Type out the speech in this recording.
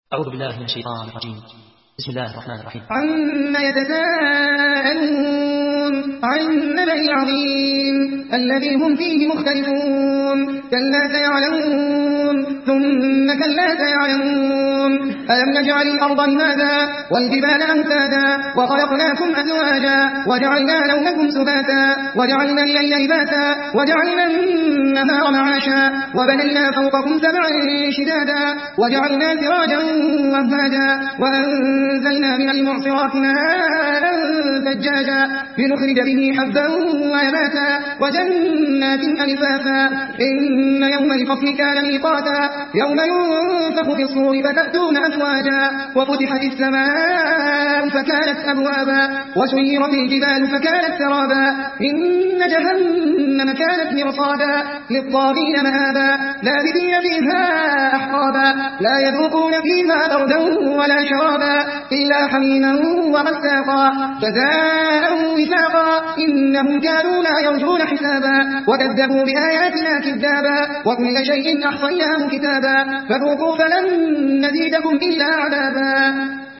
أعوذ بالله من الشيطان الرجيم. بسم الله الرحمن الرحيم. عما يتساءلون عن النبأ العظيم الذي هم فيه مختلفون كلا سيعلمون ثم كلا سيعلمون ألم نجعل الأرض مهادا والجبال أوتادا وخلقناكم أزواجا وجعلنا نومكم سباتا وجعلنا الليل لباسا وجعلنا النهار معاشا وبنينا فوقكم سبعا شدادا وجعلنا سراجا وهاجا وأنزلنا من المعصرات ماء ثجاجا لنخرج به حبا ونباتا وجنات ألفافا إن يوم الفصل كان ميقاتا يوم ينفخ في الصور فتأتون أفواجا وفتحت السماء فكانت أبوابا وسيرت الجبال فكانت سرابا إن جهنم كانت مرصادا للطاغين مآبا لابثين فيها أحقابا لا يذوقون فيها بردا ولا شرابا إلا حميما وغساقا جزاء وفاقا إنهم كانوا لا يرجون حسابا وكذبوا بآياتنا كذابا وكل شيء أحصيناه كتابا فذوقوا فلن نزيدكم إلا عذابا.